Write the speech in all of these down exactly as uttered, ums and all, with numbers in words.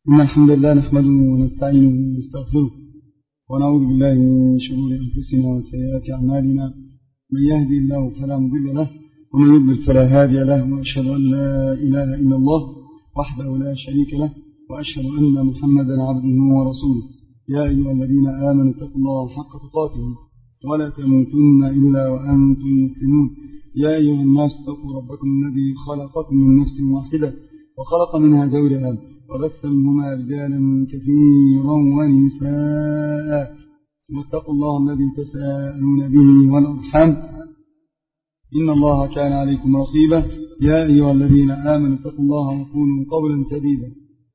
إن الحمد لله نحمده ونستعينه ونستغفره ونعوذ بالله من شرور أنفسنا وسيئات أعمالنا. من يهدي الله فلا مضل له ومن يضلل فلا هادي له، وأشهد أن لا إله إلا الله وحده لا شريك له، وأشهد أن محمدا عبده ورسوله. يا أيها الذين آمنوا اتقوا الله حق تقاته ولا تموتن إلا وأنتم مسلمون. يا أيها الناس اتقوا ربكم الذي خلقكم من نفس واحدة وخلق منها زوجها وبث منهما رجالا كثيرا ونساء، واتقوا الله الذي تساءلون به والأرحام إن الله كان عليكم رقيبا. يا أيها الذين آمنوا اتقوا الله وقولوا قولا سديدا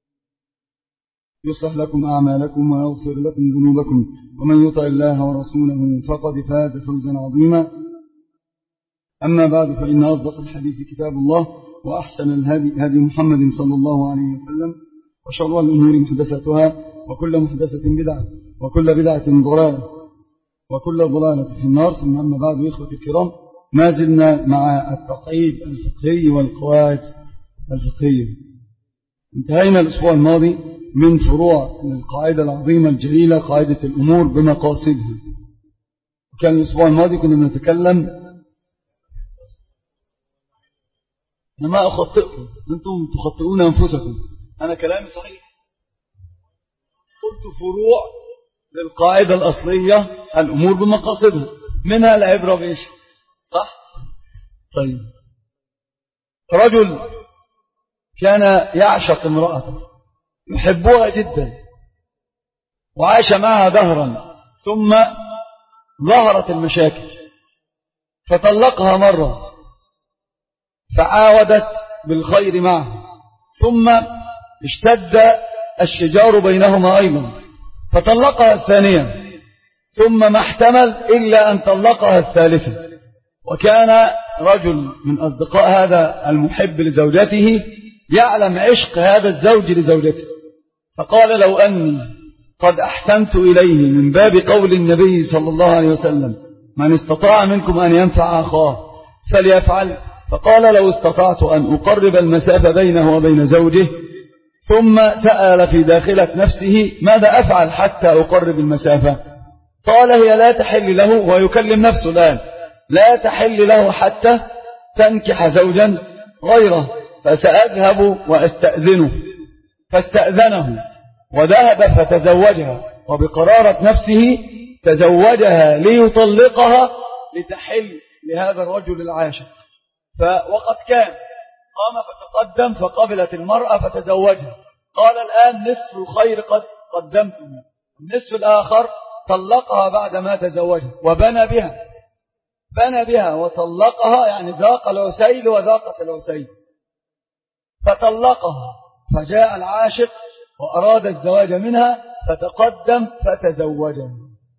يصلح لكم أعمالكم ويغفر لكم ذنوبكم، ومن يطع الله ورسوله فقد فاز فوزا عظيما. أما بعد، فإن أصدق الحديث كتاب الله، وأحسن الهدي هدي محمد صلى الله عليه وسلم، وشر الأمور محدثاتها، وكل محدثة بدعة، وكل بدعة ضلالة، وكل ضلالة في النار. ثم أما بعد، إخوة الكرام، ما زلنا مع التقعيد الفقهي والقواعد الفقهية. انتهينا الأسبوع الماضي من فروع القاعدة العظيمة الجليلة، قاعدة الأمور بمقاصدها. وكان الأسبوع الماضي كنا بنتكلم، أنا ما أخطئكم، أنتم تخطئون أنفسكم، أنا كلامي صحيح. قلت فروع للقاعدة الأصلية الأمور بمقاصدها، منها العبرة بإيش؟ صح؟ طيب، رجل كان يعشق امرأته، يحبها جدا، وعاش معها دهرا، ثم ظهرت المشاكل فطلقها مرة، فعاودت بالخير معه، ثم اشتد الشجار بينهما أيضا فطلقها الثانية، ثم ما احتمل إلا أن طلقها الثالثة. وكان رجل من أصدقاء هذا المحب لزوجته يعلم عشق هذا الزوج لزوجته، فقال: لو أني قد أحسنت إليه من باب قول النبي صلى الله عليه وسلم: من استطاع منكم أن ينفع أخاه فليفعل. فقال: لو استطعت أن أقرب المسافة بينه وبين زوجه. ثم سأل في داخلة نفسه: ماذا أفعل حتى أقرب المسافة؟ قال: هي لا تحل له، ويكلم نفسه الآن، لا تحل له حتى تنكح زوجا غيره، فسأذهب وأستأذنه. فاستأذنه وذهب فتزوجها، وبقرارة نفسه تزوجها ليطلقها لتحل لهذا الرجل العاشق. فوقد كان قام فتقدم فقبلت المرأة فتزوجها. قال: الآن نصف الخير قد قدمته، النصف الآخر طلقها بعدما تزوجها وبنى بها، بنى بها وطلقها، يعني ذاق العسيل وذاقت العسيل، فطلقها. فجاء العاشق وأراد الزواج منها فتقدم فتزوجها.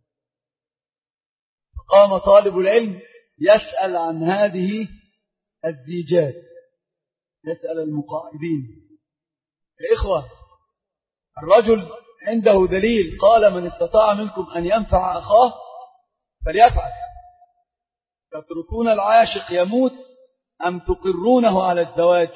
فقام طالب العلم يسأل عن هذه الزيجات، يسأل المقاعدين: يا إخوة، الرجل عنده دليل قال: من استطاع منكم أن ينفع أخاه فليفعل، تتركون العاشق يموت أم تقرونه على الزواج؟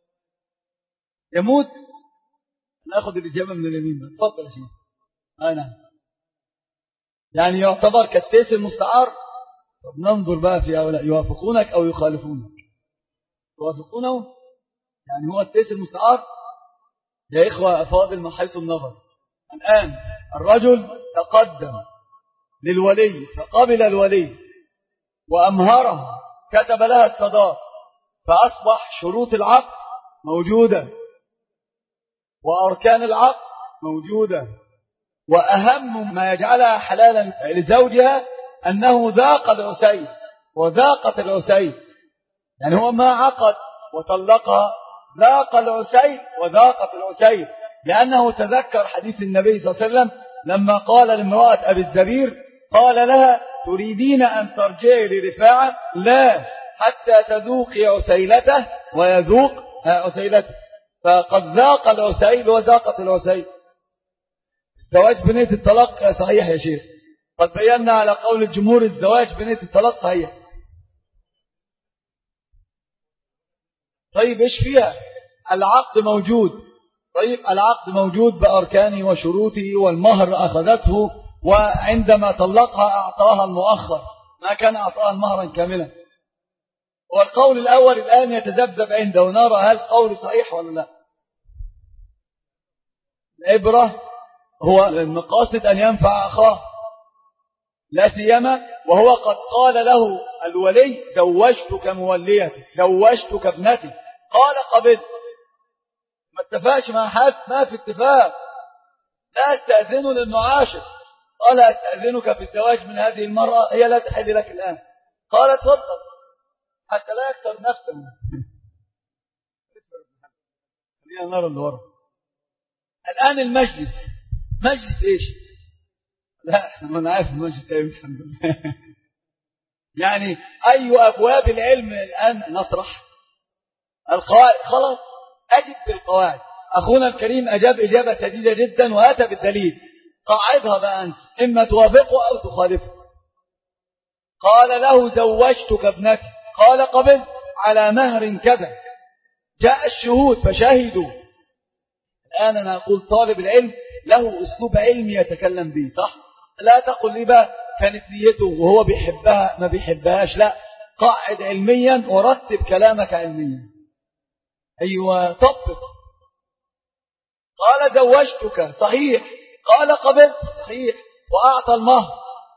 يموت. نأخذ الإجابة من اليمين. تفضل يا شيخ. أنا يعني يعتبر كالتيس المستعار. طب ننظر بقى في هؤلاء، يوافقونك أو يخالفونك؟ توافقونه؟ يعني هو التيس المستعار. يا إخوة أفاضل من حيث النظر، الآن الرجل تقدم للولي فقبل الولي وأمهرها، كتب لها الصداق، فأصبح شروط العقد موجودة وأركان العقد موجودة، وأهم ما يجعلها حلالا لزوجها أنه ذاق العسيل وذاقت العسيل، يعني هو ما عقد وطلقها، ذاق العسيل وذاقت العسيل، لأنه تذكر حديث النبي صلى الله عليه وسلم لما قال لامرأة أبي الزبير، قال لها: تريدين أن ترجعي لرفاعة؟ لا، حتى تذوقي عسيلته ويذوق عسيلته. فقد ذاق العسيل وذاقت العسيل. الزواج بنية الطلاق صحيح يا شيخ، قد بينا على قول الجمهور الزواج بنية الطلاق صحيح. طيب إيش فيها؟ العقد موجود طيب العقد موجود بأركانه وشروطه، والمهر أخذته، وعندما طلقها أعطاها المؤخر، ما كان أعطاها مهرا كاملا. والقول الأول الآن يتذبذب عنده، ونرى هل قول صحيح ولا لا. العبرة هو المقاصد أن ينفع أخاه، لا سيما وهو قد قال له الولي زوجتك موليتي، زوجتك ابنتي، قال قبلت، ما اتفاقش مع حد، ما في اتفاق، لا استأذنه لأنه عاشق، قال أستأذنك في الزواج من هذه المرأة، هي لا تحل لك الآن، قال اتفضل حتى لا يكسر نفسه. خلينا نرى اللي ورا. الآن المجلس، مجلس إيش؟ لا أنا عارف المجلس إيه، الحمد لله. يعني أي أبواب العلم الآن نطرح؟ القواعد، خلاص أجب بالقواعد. أخونا الكريم أجاب إجابة سديدة جدا وأتى بالدليل، قاعدها بقى أنت، إما توافقه أو تخالفه. قال له زوجتك ابنتي، قال قبلت على مهر كذا، جاء الشهود فشهدوا. الآن أنا أقول طالب العلم له أسلوب علمي يتكلم به، صح؟ لا تقل لي بقى كانت نيته وهو بيحبها ما بيحبهاش، لا، قاعد علميا ورتب كلامك علميا. أيوة طبق. قال زوجتك، صحيح، قال قبلت، صحيح، وأعطى المهر،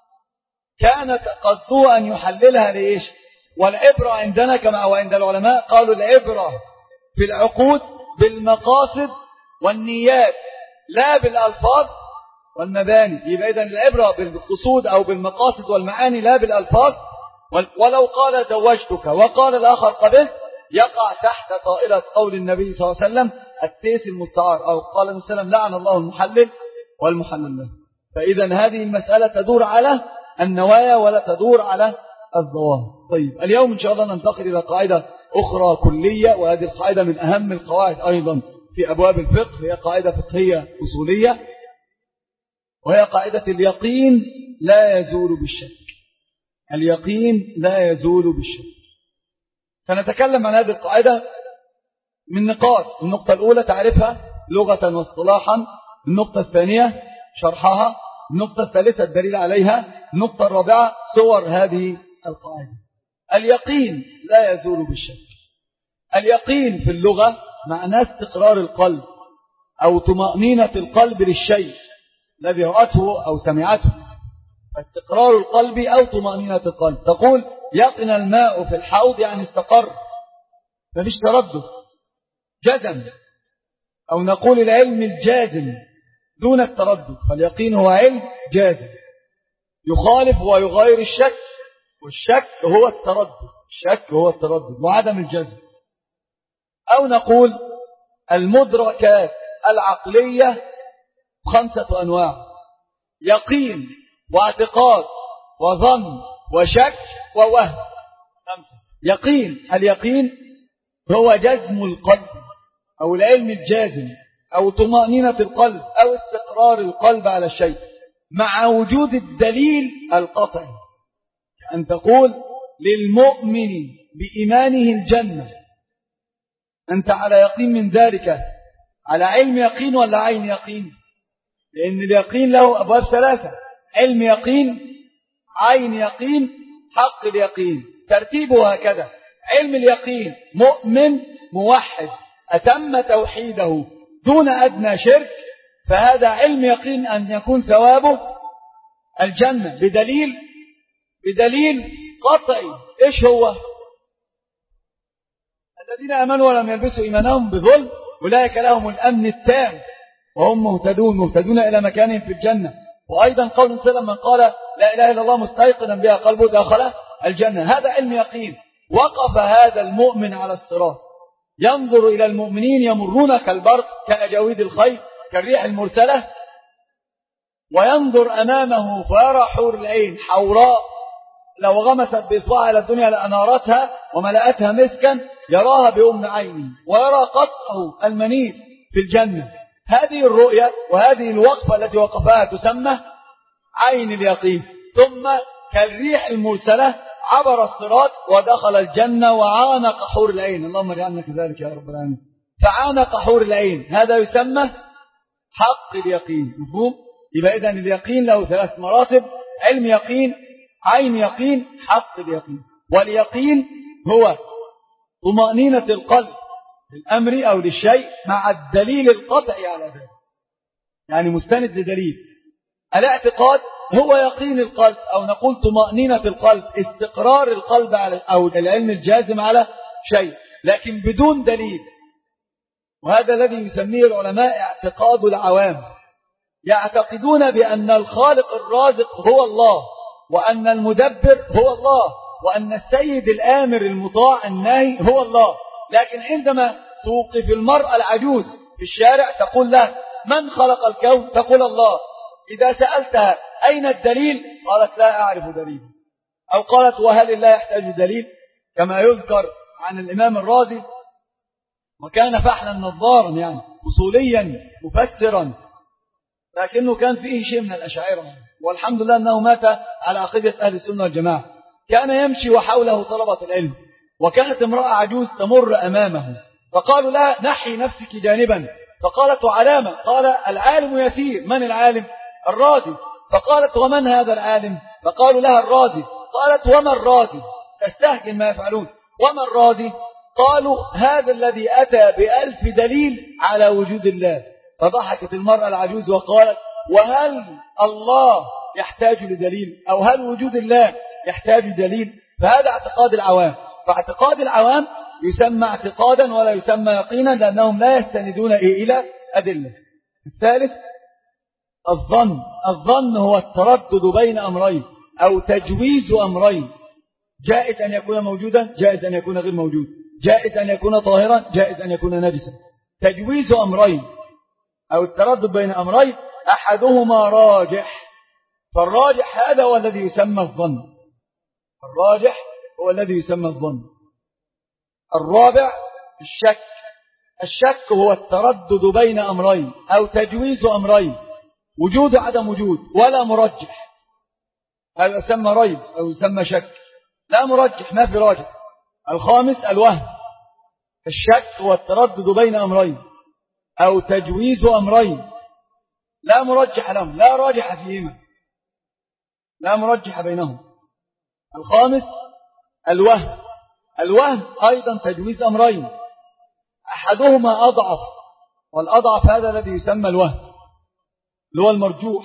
كانت قصده أن يحللها لإيش؟ والعبرة عندنا كما وعند العلماء قالوا العبرة في العقود بالمقاصد والنيات لا بالألفاظ والمباني. يبقى إذن العبرة بالقصود أو بالمقاصد والمعاني لا بالألفاظ. ولو قال زوجتك وقال الآخر قبلت يقع تحت طائلة قول النبي صلى الله عليه وسلم التيس المستعار، أو قال النبي صلى الله عليه وسلم لعن الله المحلل والمحلل له. فإذا هذه المسألة تدور على النوايا ولا تدور على الظواهر. طيب اليوم إن شاء الله ننتقل إلى قاعدة أخرى كلية، وهذه القاعدة من أهم القواعد أيضا في أبواب الفقه، هي قاعدة فقهية أصولية، وهي قاعدة اليقين لا يزول بالشك. اليقين لا يزول بالشك. سنتكلم عن هذه القاعدة من نقاط. النقطة الأولى تعرفها لغة واصطلاحا، النقطة الثانية شرحها، النقطة الثالثة الدليل عليها، النقطة الرابعة صور هذه القاعدة. اليقين لا يزول بالشك. اليقين في اللغة معناه استقرار القلب أو طمأنينة القلب للشيء الذي رأته أو سمعته، استقرار القلب أو طمأنينة القلب. تقول يقن الماء في الحوض يعني استقر، ما فيش تردد، جزم. أو نقول العلم الجازم دون التردد، فاليقين هو علم جازم يخالف ويغير الشك، والشك هو التردد، الشك هو التردد وعدم الجزم. أو نقول المدركات العقلية خمسة أنواع: يقين واعتقاد وظن وشك ووهم. خمسة. يقين، اليقين هو جزم القلب أو العلم الجازم أو طمأنينة القلب أو استقرار القلب على الشيء مع وجود الدليل القطعي، أن تقول للمؤمن بإيمانه الجنة، أنت على يقين من ذلك، على علم يقين ولا عين يقين؟ لأن اليقين له أبواب ثلاثة: علم يقين، عين يقين، حق اليقين. ترتيبه هكذا: علم اليقين مؤمن موحد أتم توحيده دون أدنى شرك، فهذا علم يقين أن يكون ثوابه الجنة بدليل بدليل قطعي. إيش هو؟ الذين آمنوا ولم يلبسوا إيمانهم بظلم أولئك لهم الأمن التام وهم مهتدون مهتدون إلى مكانهم في الجنة. وأيضا قول سلم من قال لا إله إلا الله مستيقنا بها قلبه داخل الجنة. هذا علم يقين. وقف هذا المؤمن على الصراط ينظر إلى المؤمنين يمرون كالبرق كأجاويد الخيل كالريح المرسلة، وينظر أمامه فيرى حور العين حوراء لو غمست بإصبعها إلى الدنيا لأنارتها وملأتها مسكا، يراها بأم عينه، ويرى قصره المنيف في الجنة. هذه الرؤية وهذه الوقفة التي وقفها تسمى عين اليقين. ثم كالريح المرسلة عبر الصراط ودخل الجنة وعانق حور العين. اللهم اجعلنا كذلك يا رب العالمين. فعانق حور العين، هذا يسمى حق اليقين. مفهوم؟ يبقى إذن اليقين له ثلاث مراتب: علم يقين، عين يقين، حق اليقين. واليقين هو طمأنينة القلب للأمر أو للشيء مع الدليل القطعي على ذلك، يعني مستند لدليل. الاعتقاد هو يقين القلب، أو نقول طمأنينة القلب، استقرار القلب على أو العلم الجازم على شيء لكن بدون دليل. وهذا الذي يسميه العلماء اعتقاد العوام، يعتقدون بأن الخالق الرازق هو الله، وأن المدبر هو الله، وأن السيد الآمر المطاع الناهي هو الله. لكن عندما توقف المرأة العجوز في الشارع تقول لها: من خلق الكون؟ تقول: الله. إذا سألتها: أين الدليل؟ قالت: لا أعرف دليل. أو قالت: وهل الله يحتاج دليل؟ كما يذكر عن الإمام الرازي، وكان فحلا نظارا، يعني أصوليا مفسرا، لكنه كان فيه شيء من الأشاعرة، والحمد لله أنه مات على عقيدة أهل السنة والجماعة. كان يمشي وحوله طلبة العلم، وكانت امرأة عجوز تمر أمامه، فقالوا لها: نحي نفسك جانبا. فقالت: علامة؟ قال: العالم يسير. من العالم؟ الرازي. فقالت: ومن هذا العالم؟ فقالوا لها: الرازي. قالت: وما الرازي؟ تستهجن ما يفعلون. وما الرازي؟ قالوا: هذا الذي أتى بألف دليل على وجود الله. فضحكت المرأة العجوز وقالت: وهل الله يحتاج لدليل؟ أو هل وجود الله يحتاج دليل؟ فهذا اعتقاد العوام. فاعتقاد العوام يسمى اعتقادا ولا يسمى يقينا، لأنهم لا يستندون إلى أدلة. الثالث الظن. الظن هو التردد بين أمرين أو تجويز أمرين، جائز أن يكون موجودا، جائز أن يكون غير موجود، جائز أن يكون طاهرا، جائز أن يكون نجسا. تجويز أمرين أو التردد بين أمرين أحدهما راجح، فالراجح هذا هو الذي يسمى الظن. الراجح هو الذي يسمى الظن. الرابع الشك. الشك هو التردد بين أمرين أو تجويز أمرين، وجود عدم وجود ولا مرجح، هذا يسمى ريب أو يسمى شك، لا مرجح، ما في راجح. الخامس الوهم. الشك هو التردد بين أمرين أو تجويز أمرين لا مرجح لهم، لا راجح فيهما، لا مرجح بينهم. الخامس الوهم. الوهم أيضا تجويز أمرين، أحدهما أضعف، والأضعف هذا الذي يسمى الوهم اللي هو المرجوح.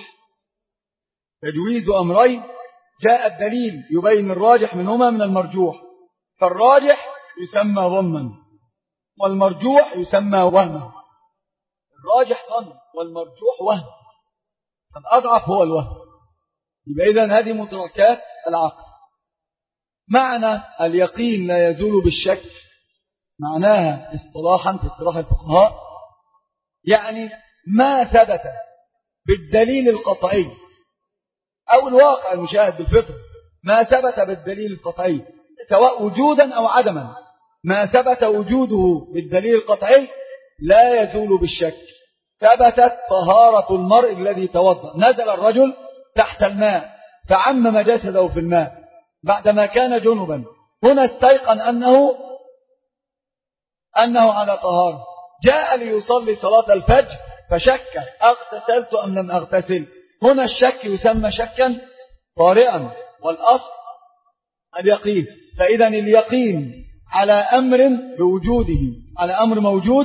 تجويز أمرين جاء الدليل يبين الراجح منهما من المرجوح، فالراجح يسمى ظنا والمرجوح يسمى وهما. الراجح ظن والمرجوح وهم، فالأضعف هو الوهم. يبقى إذن هذه متركات العقل. معنى اليقين لا يزول بالشك معناها اصطلاحا في اصطلاح الفقهاء يعني ما ثبت بالدليل القطعي أو الواقع المشاهد بالفطر، ما ثبت بالدليل القطعي سواء وجودا أو عدما، ما ثبت وجوده بالدليل القطعي لا يزول بالشك. ثبتت طهارة المرء الذي توضأ، نزل الرجل تحت الماء فعمم جسده في الماء بعدما كان جنبا، هنا استيقن أنه أنه على طهارة، جاء ليصلي صلاة الفجر فشك اغتسلت أم لم أغتسل، هنا الشك يسمى شكا طارئا، والأصل اليقين. فإذا اليقين على أمر بوجوده، على أمر موجود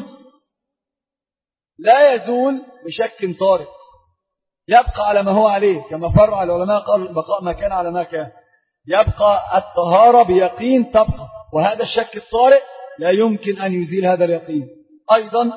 لا يزول بشك طارئ، يبقى على ما هو عليه، كما فرع العلماء قالوا بقاء ما كان على ما كان. يبقى الطهارة بيقين تبقى، وهذا الشك الطارئ لا يمكن أن يزيل هذا اليقين. أيضا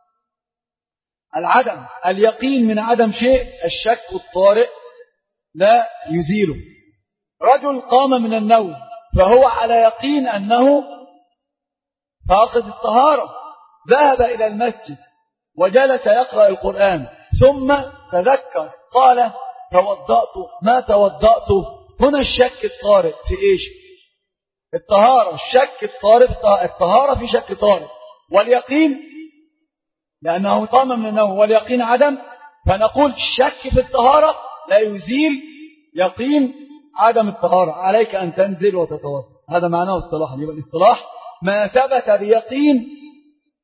العدم، اليقين من عدم شيء، الشك الطارئ لا يزيله. رجل قام من النوم فهو على يقين أنه فاقد الطهارة، ذهب إلى المسجد وجلس يقرأ القرآن ثم تذكر قال توضأت ما توضأت، هنا الشك الطارئ في إيش؟ الطهارة. الشك الطارئ، الطهارة في شك طارئ، واليقين لأنه قام من النوم واليقين عدم، فنقول الشك في الطهارة لا يزيل يقين عدم الطهارة، عليك أن تنزل وتتوضأ. هذا معناه اصطلاحا. يبقى الاصطلاح ما ثبت بيقين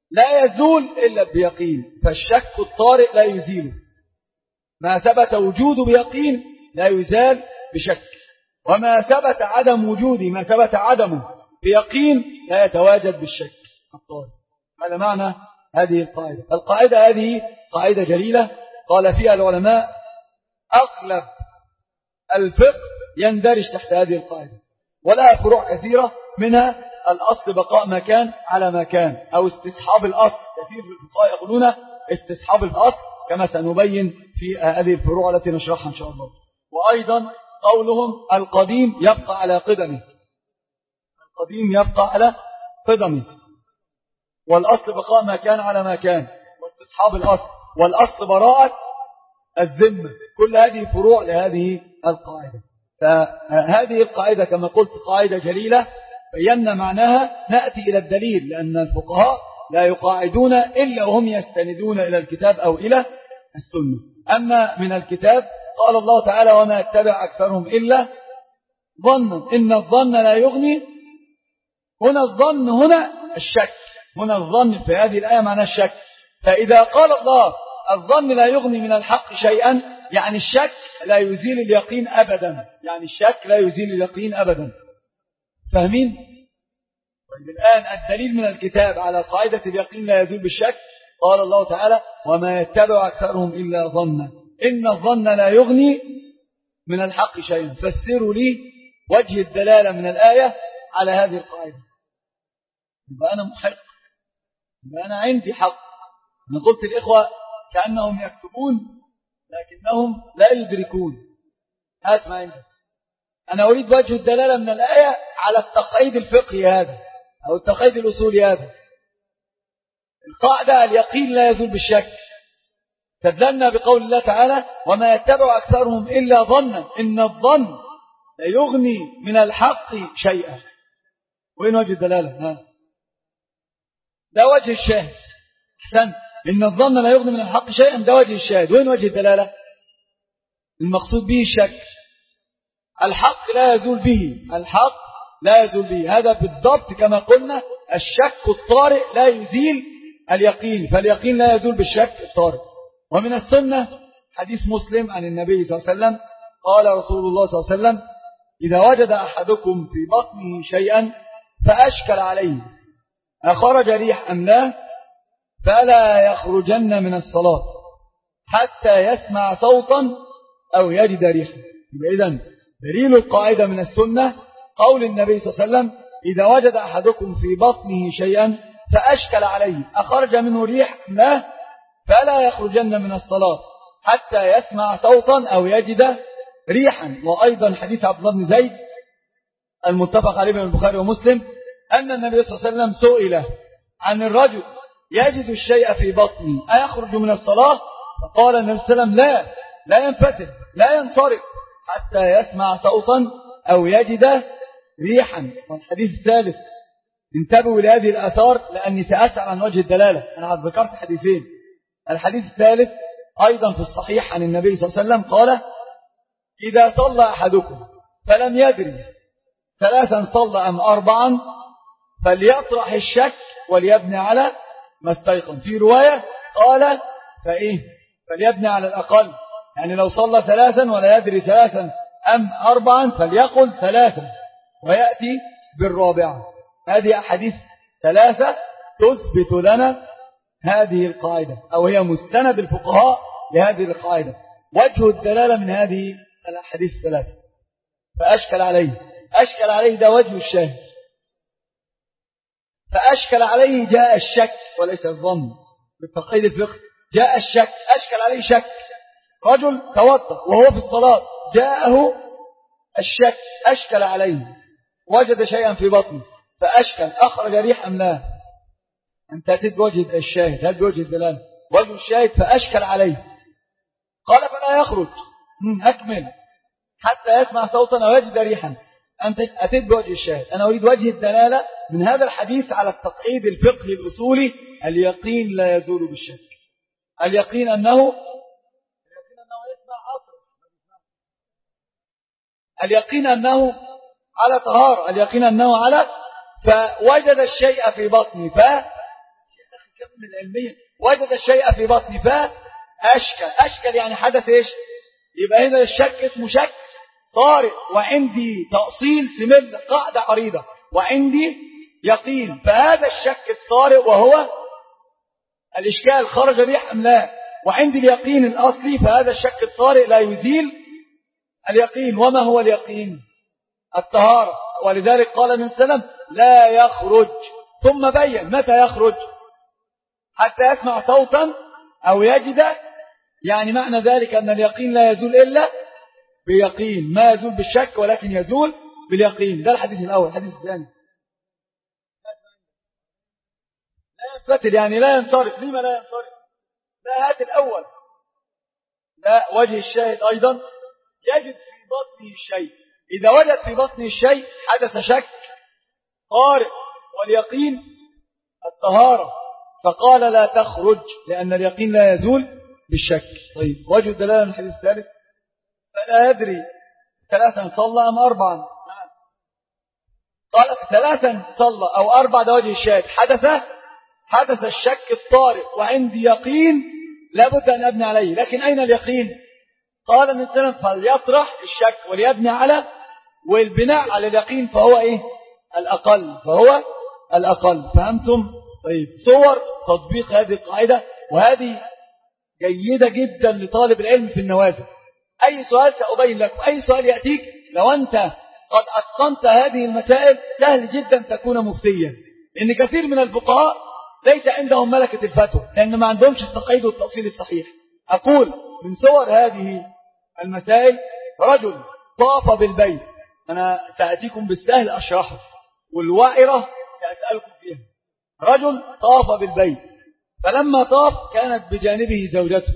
لا يزول إلا بيقين، فالشك الطارئ لا يزيله. ما ثبت وجوده بيقين لا يزال بشك، وما ثبت عدم وجوده ما ثبت عدمه بيقين لا يتواجد بالشك الطارئ. هذا معنى هذه القاعدة. القاعدة هذه قاعدة جليلة قال فيها العلماء أغلب الفقه يندرج تحت هذه القاعدة، ولها فروع كثيرة، منها الأصل بقاء ما كان على ما كان، أو استصحاب الأصل. كثير من الفقهاء يقولون استصحاب الأصل كما سنبين في هذه الفروع التي نشرحها إن شاء الله. وأيضا قولهم القديم يبقى على قدمه، القديم يبقى على قدمه، والأصل بقاء ما كان على ما كان، واستصحاب الأصل، والأصل براءة الذمة. كل هذه فروع لهذه القاعدة. فهذه القاعدة كما قلت قاعدة جليلة بينا معناها. نأتي إلى الدليل، لأن الفقهاء لا يقاعدون إلا وهم يستندون إلى الكتاب أو إلى السنة. أما من الكتاب قال الله تعالى وما يتبع أكثرهم إلا ظنا إن الظن لا يغني. هنا الظن هنا الشك، هنا الظن في هذه الآية معنى الشك. فإذا قال الله الظن لا يغني من الحق شيئا، يعني الشك لا يزيل اليقين أبدا، يعني الشك لا يزيل اليقين أبدا. فاهمين؟ طيب الآن الدليل من الكتاب على قاعدة اليقين لا يزول بالشك. قال الله تعالى وما يتبع أكثرهم إلا ظنا إن الظن لا يغني من الحق شيئا. فسروا لي وجه الدلالة من الآية على هذه القاعدة. يبقى أنا محق، يبقى أنا عندي حق. أنا قلت الإخوة كأنهم يكتبون لكنهم لا يدركون. هات ما عندي. أنا أريد وجه الدلالة من الآية على التقعيد الفقهي هذا أو التقعيد الأصولي هذا. القاعدة اليقين لا يزول بالشك. استدللنا بقول الله تعالى وما يتبع أكثرهم إلا ظنا إن الظن لا يغني من الحق شيئا. وين وجه الدلالة؟ ها. ده وجه الشاهد. أحسن. إن الظن لا يغني من الحق شيئا، ده وجه الشاهد. وين وجه الدلالة؟ المقصود به الشك. الحق لا يزول به، الحق لا يزول به. هذا بالضبط كما قلنا الشك الطارئ لا يزيل اليقين، فاليقين لا يزول بالشك الطارئ. ومن السنة حديث مسلم عن النبي صلى الله عليه وسلم قال رسول الله صلى الله عليه وسلم إذا وجد أحدكم في بطنه شيئا فأشكل عليه أخرج ريح أم لا فلا يخرجن من الصلاة حتى يسمع صوتا أو يجد ريحا. إذن دليل القاعدة من السنة قول النبي صلى الله عليه وسلم إذا وجد أحدكم في بطنه شيئا فأشكل عليه أخرج منه ريح لا فلا يخرجن من الصلاة حتى يسمع صوتا أو يجد ريحا. وأيضا حديث عبد الله بن زيد المتفق عليه من البخاري ومسلم أن النبي صلى الله عليه وسلم سئل عن الرجل يجد الشيء في بطنه أيخرج من الصلاة؟ فقال النبي صلى الله عليه وسلم لا لا ينفتح لا ينصرف حتى يسمع صوتا أو يجد ريحا. والحديث الثالث انتبهوا لهذه الآثار لأني سأسأل عن وجه الدلالة. أنا ذكرت حديثين. الحديث الثالث أيضا في الصحيح عن النبي صلى الله عليه وسلم قال إذا صلى أحدكم فلم يدري ثلاثا صلى أم أربعا فليطرح الشك وليبني على ما استيقن. في رواية قال فإيه فليبني على الأقل، يعني لو صلى ثلاثا ولا يدري ثلاثا أم أربعا فليقل ثلاثا ويأتي بالرابعة. هذه أحاديث ثلاثة تثبت لنا هذه القاعدة أو هي مستند الفقهاء لهذه القاعدة. وجه الدلالة من هذه الأحاديث الثلاثة فأشكل عليه أشكل عليه ده وجه الشاهد. فأشكل عليه جاء الشك وليس الظن. بالتقييد الفقه جاء الشك أشكل عليه شك. رجل توضأ وهو في الصلاة جاءه الشك أشكل عليه وجد شيئا في بطنه فأشكل أخرج ريح أم لا. أنت أتيت بوجه الشاهد. هل بوجه الدلالة وجه الشاهد فأشكل عليه قال فلا يخرج أكمل حتى يسمع صوتا أو يجد ريحا. أنت أتيت بوجه الشاهد. أنا أريد وجه الدلالة من هذا الحديث على التقعيد الفقهي الأصولي. اليقين لا يزول بالشك. اليقين أنه اليقين أنه على طهارة. اليقين أنه على فوجد الشيء في بطني ف متكامل علميا، وجد الشيء في بطني فأشكل. أشكل يعني حدث إيش؟ يبقى هنا الشك اسمه شك طارئ، وعندي تأصيل سمل قاعدة عريضة، وعندي يقين. فهذا الشك الطارئ وهو الإشكال خرج به أم لا، وعندي اليقين الأصلي، فهذا الشك الطارئ لا يزيل اليقين. وما هو اليقين؟ الطهارة. ولذلك قال النبي صلى الله عليه وسلم لا يخرج، ثم بين متى يخرج، حتى يسمع صوتا أو يجد. يعني معنى ذلك أن اليقين لا يزول إلا بيقين، ما يزول بالشك ولكن يزول باليقين. ده الحديث الأول. الحديث الثاني لا ينفتل، يعني لا ينصرف. لما لا ينصرف؟ لا، هات الأول. لا، وجه الشاهد أيضا يجد في بطنه الشيء. إذا وجد في بطنه الشيء حدث شك طارئ، واليقين الطهارة، فقال لا تخرج لأن اليقين لا يزول بالشك. طيب، وجه الدلالة من الحديث الثالث فلا يدري ثلاثا صلى أم أربعا. قال ثلاثا صلى أو أربع، ده وجه الشاهد. حدث حدث الشك الطارئ وعندي يقين لابد أن أبني عليه. لكن أين اليقين؟ قال النبي صلى الله عليه وسلم فليطرح الشك وليبني على، والبناء على اليقين فهو إيه؟ الأقل، فهو الأقل. فهمتم؟ طيب، صور تطبيق هذه القاعدة، وهذه جيدة جدا لطالب العلم في النوازل. أي سؤال سأبين لكم، أي سؤال يأتيك لو أنت قد أتقنت هذه المسائل سهل جدا تكون مفتيا. إن كثير من الفقهاء ليس عندهم ملكة الفتوى، لأن ما عندهمش التقييد والتأصيل الصحيح. أقول من صور هذه المسائل رجل طاف بالبيت. أنا سأتيكم بالسهل أشرحه، والوائرة سأسألكم فيها. رجل طاف بالبيت، فلما طاف كانت بجانبه زوجته،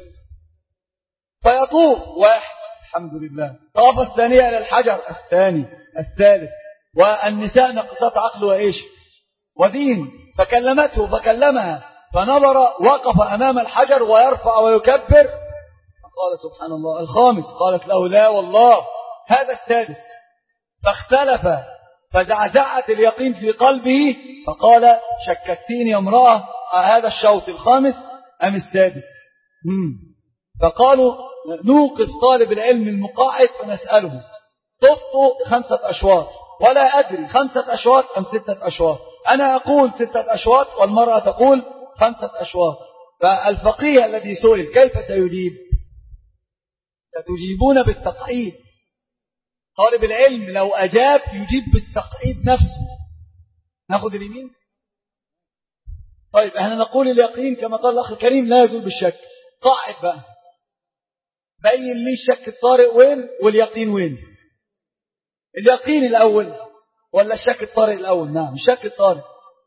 فيطوف واحد الحمد لله، طاف الثانية إلى الحجر، الثاني، الثالث، والنساء نقصات عقل وإيش ودين، فكلمته فكلمها، فنظر وقف أمام الحجر ويرفع ويكبر، فقال سبحان الله. الخامس قالت له لا والله. هذا السادس، فاختلف فزعزعت اليقين في قلبه، فقال شككتيني يا امرأة، هذا الشوط الخامس أم السادس؟ مم. فقالوا نوقف طالب العلم المقاعد فنسأله طفت خمسة أشواط ولا أدري خمسة أشواط أم ستة أشواط. أنا أقول ستة أشواط والمرأة تقول خمسة أشواط. فالفقيه الذي سئل كيف سيجيب؟ ستجيبون بالتقعيد. طالب العلم لو أجاب يجيب بالتقعيد نفسه. ناخذ اليمين. طيب احنا نقول اليقين كما قال الأخ الكريم لا يزول بالشك. قاعد بقى بين لي الشك الطارئ وين واليقين وين. اليقين الأول ولا الشك الطارئ الأول؟ نعم الشك الطارئ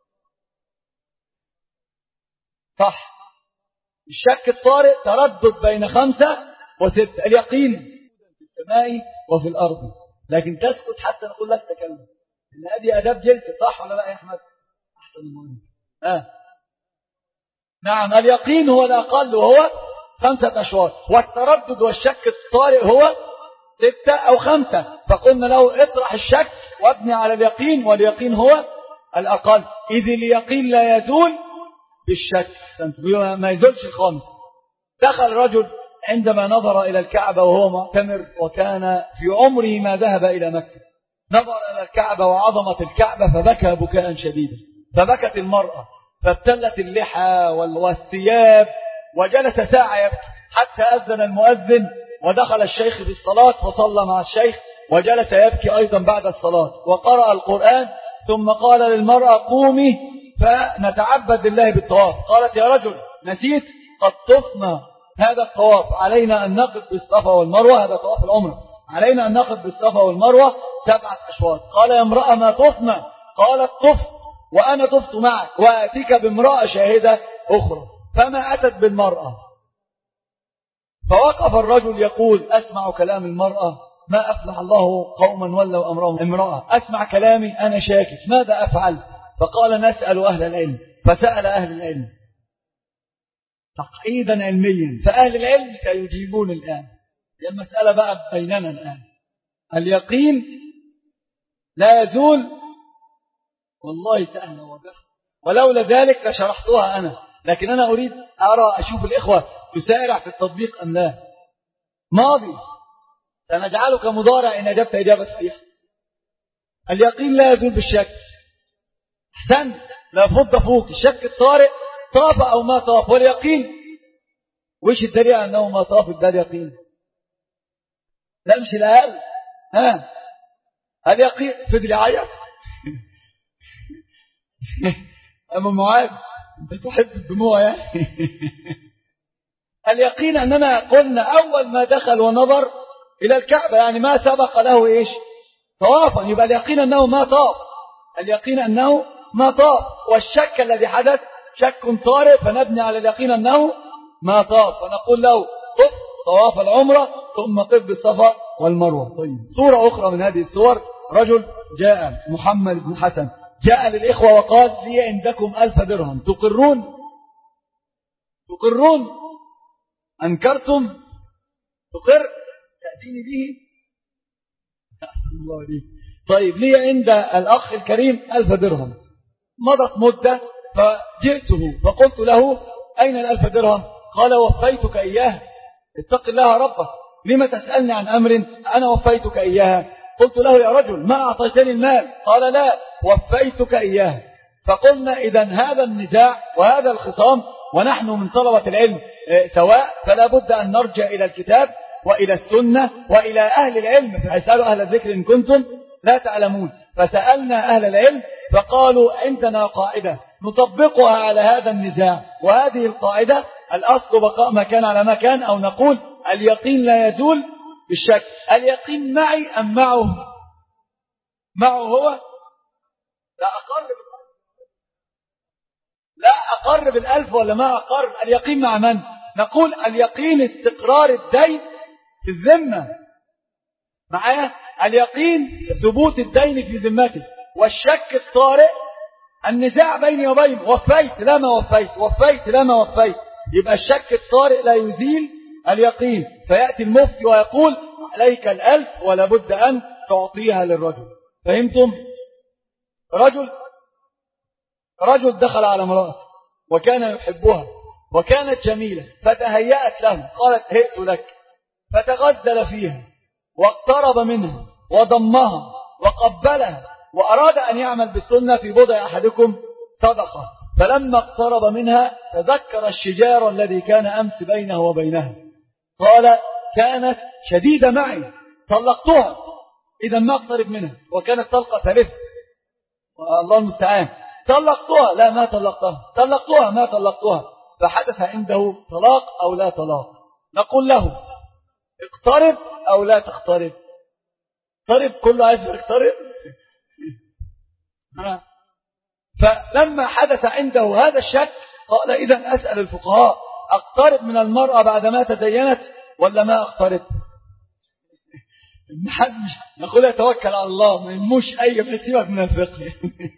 صح. الشك الطارئ تردد بين خمسة وستة. اليقين في السماء وفي الأرض. لكن تسكت حتى نقول لك تكلم، إن هذه أداب جلسة، صح ولا لا يا أحمد؟ أحسن المهم. آه. نعم اليقين هو الأقل وهو خمسة أشواط، والتردد والشك الطارئ هو ستة أو خمسة. فقلنا له اطرح الشك وابني على اليقين، واليقين هو الأقل، إذ اليقين لا يزول بالشك. ما يزولش الخامس. دخل رجل عندما نظر إلى الكعبة وهو معتمر، وكان في عمره ما ذهب إلى مكة، نظر إلى الكعبة وعظمة الكعبة فبكى بكاء شديدا، فبكت المرأة، فابتلت اللحى والثياب، وجلس ساعة يبكي حتى أذن المؤذن، ودخل الشيخ في الصلاة فصلى مع الشيخ، وجلس يبكي أيضا بعد الصلاة، وقرأ القرآن، ثم قال للمرأة قومي فنتعبد لله بالطواف. قالت يا رجل نسيت قد طفنا هذا الطواف، علينا أن نقف بالصفا والمروة، هذا طواف العمرة، علينا أن نقف بالصفا والمروة سبعة أشواط. قال يا امرأة ما طفنا؟ قالت طفت وأنا طفت معك، وأتيك بامرأة شاهدة أخرى. فما أتت بالمرأة، فوقف الرجل يقول أسمع كلام المرأة، ما أفلح الله قوما ولوا أمرهم امرأة، أسمع كلامي أنا شاكك ماذا أفعل؟ فقال نسأل أهل العلم، فسأل أهل العلم تقعيدا علميا، فأهل العلم سيجيبون الآن. هي المسألة بقى بيننا الآن. اليقين لا يزول، والله سهل وضح، ولولا ذلك لشرحتها أنا. لكن أنا أريد أرى أشوف الإخوة تسارع في التطبيق أم لا. ماضي سنجعلك مضارع إن أجبت إجابة صحيحة. اليقين لا يزول بالشك. أحسن، لا فض فوق الشك الطارئ طاف أو ما طاف. واليقين وش الدليل أنه ما طاف ده اليقين؟ لا مش الأقل. ها اليقين فضل عيط أما معاذ أنت تحب الدموع يعني اليقين أننا قلنا أول ما دخل ونظر إلى الكعبة يعني ما سبق له إيش طوافا، يبقى اليقين أنه ما طاف. اليقين أنه ما طاف. والشك الذي حدث شك طارئ فنبني على اليقين أنه ما طاف، فنقول له طف طواف العمرة ثم قف بالصفا والمروة. طيب صورة أخرى من هذه الصور، رجل جاء محمد بن حسن جاء للإخوة وقال لي عندكم ألف درهم تقرون تقرون أنكرتم تقر تأتيني به أحسن الله لي. طيب لي عند الأخ الكريم ألف درهم. مضت مدة فجئته فقلت له أين الألف درهم؟ قال وفيتك إياه. اتق الله ربك، لما تسألني عن أمر أنا وفيتك إياها؟ قلت له يا رجل ما أعطيتني المال؟ قال لا وفيتك إياه. فقلنا إذن هذا النزاع وهذا الخصام ونحن من طلبة العلم سواء، فلا بد أن نرجع إلى الكتاب وإلى السنة وإلى أهل العلم، فاسألوا أهل الذكر إن كنتم لا تعلمون. فسألنا أهل العلم فقالوا عندنا قاعدة نطبقها على هذا النزاع، وهذه القاعدة الأصل بقاء ما كان على ما كان، أو نقول اليقين لا يزول بالشك. اليقين معي أم معه؟ معه هو. لا أقر لا أقر بالألف ولا ما أقر. اليقين مع من؟ نقول اليقين استقرار الدين في الذمة معايا، اليقين ثبوت الدين في ذمته، والشك الطارئ النزاع بيني وبينه، وفيت لا ما وفيت وفيت لا ما وفيت. يبقى الشك الطارئ لا يزيل اليقين، فيأتي المفتي ويقول عليك الألف ولا بد أن تعطيها للرجل. فهمتم؟ رجل رجل دخل على امرأة وكان يحبها وكانت جميلة، فتهيأت له قالت هئت لك، فتغزل فيها واقترب منها وضمها وقبلها، وأراد أن يعمل بالسنة في بضع أحدكم صدقة. فلما اقترب منها تذكر الشجار الذي كان أمس بينه وبينها، قال كانت شديدة معي طلقتها، إذا ما اقترب منها. وكانت طلقة ثالثة والله المستعان. طلقتها لا ما طلقتها طلقتها ما طلقتها. فحدث عنده طلاق أو لا طلاق. نقول له اقترب أو لا تقترب. اقترب كله عايز اقترب. فلما حدث عنده هذا الشك قال إذن أسأل الفقهاء أقترب من المرأة بعدما تزينت ولا ما أقترب؟ نقول يتوكل على الله ما يموش أي بسيبك من الفقه.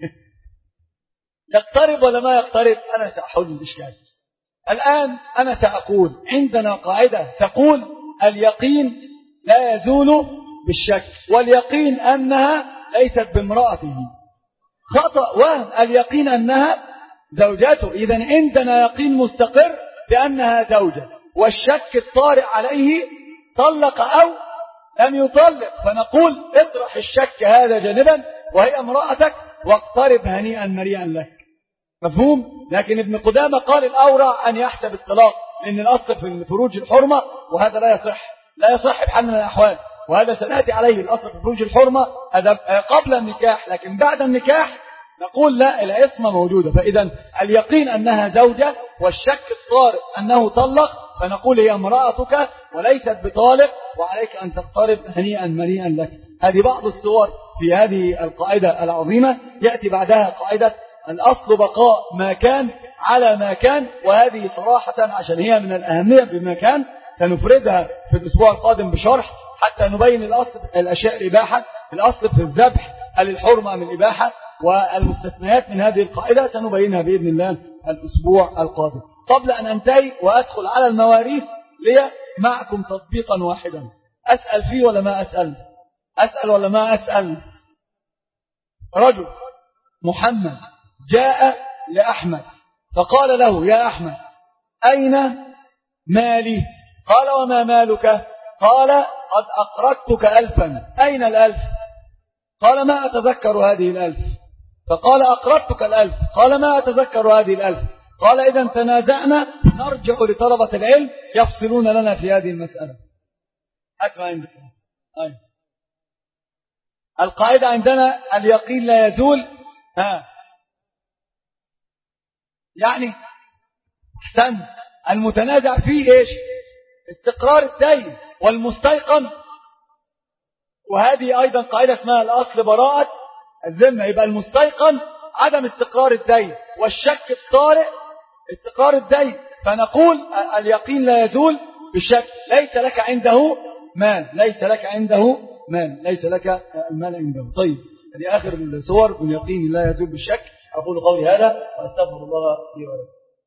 يقترب ولا ما يقترب؟ أنا سأحل الإشكال. الآن أنا سأقول عندنا قاعدة تقول اليقين لا يزول بالشك، واليقين أنها ليست بامرأته خطأ وهم، اليقين أنها زوجته. إذن عندنا يقين مستقر بأنها زوجة، والشك الطارئ عليه طلق أو لم يطلق، فنقول اطرح الشك هذا جانبا وهي امرأتك واقترب هنيئا مريئا لك. مفهوم؟ لكن ابن قدامة قال الأورع أن يحسب الطلاق، لأن الأصل في الفروج الحرمة، وهذا لا يصح لا يصح بحال من الأحوال، وهذا سنأتي عليه. الأصل في فروج الحرمة قبل النكاح، لكن بعد النكاح نقول لا، العصمة موجودة. فإذا اليقين أنها زوجة والشك الطارئ أنه طلق، فنقول هي امرأتك وليست بطالق، وعليك أن تقترب هنيئا مريئا لك. هذه بعض الصور في هذه القاعدة العظيمة. يأتي بعدها قاعدة الأصل بقاء ما كان على ما كان، وهذه صراحة عشان هي من الأهمية بما كان سنفردها في الأسبوع القادم بشرح حتى نبين الأصل الأشياء الإباحة، الأصل في الذبح هل الحرمة من الإباحة، والمستثنيات من هذه القاعدة سنبينها بإذن الله الأسبوع القادم. قبل أن أنتهي وأدخل على المواريث لي معكم تطبيقا واحدا، أسأل فيه ولا ما أسأل؟ أسأل ولا ما أسأل؟ رجل محمد جاء لأحمد فقال له يا أحمد أين مالي؟ قال وما مالك؟ قال قد أقرضتك ألفا. أين الألف؟ قال ما أتذكر هذه الألف. فقال أقرضتك الألف. قال ما أتذكر هذه الألف. قال إذا تنازعنا نرجع لطلبة العلم يفصلون لنا في هذه المسألة. أتما عندك أي. القاعدة عندنا اليقين لا يزول. ها يعني احسن المتنازع فيه إيش؟ استقرار الدين والمستيقن. وهذه أيضا قاعدة اسمها الأصل براءة الذمة. يبقى المستيقن عدم استقرار الدين، والشك الطارئ استقرار الدين. فنقول اليقين لا يزول بالشك. ليس لك عنده مال، ليس لك عنده مال، ليس لك المال عنده. طيب هذه آخر الصور من يقين لا يزول بالشك. أقول قولي هذا وأستغفر الله لي ولكم.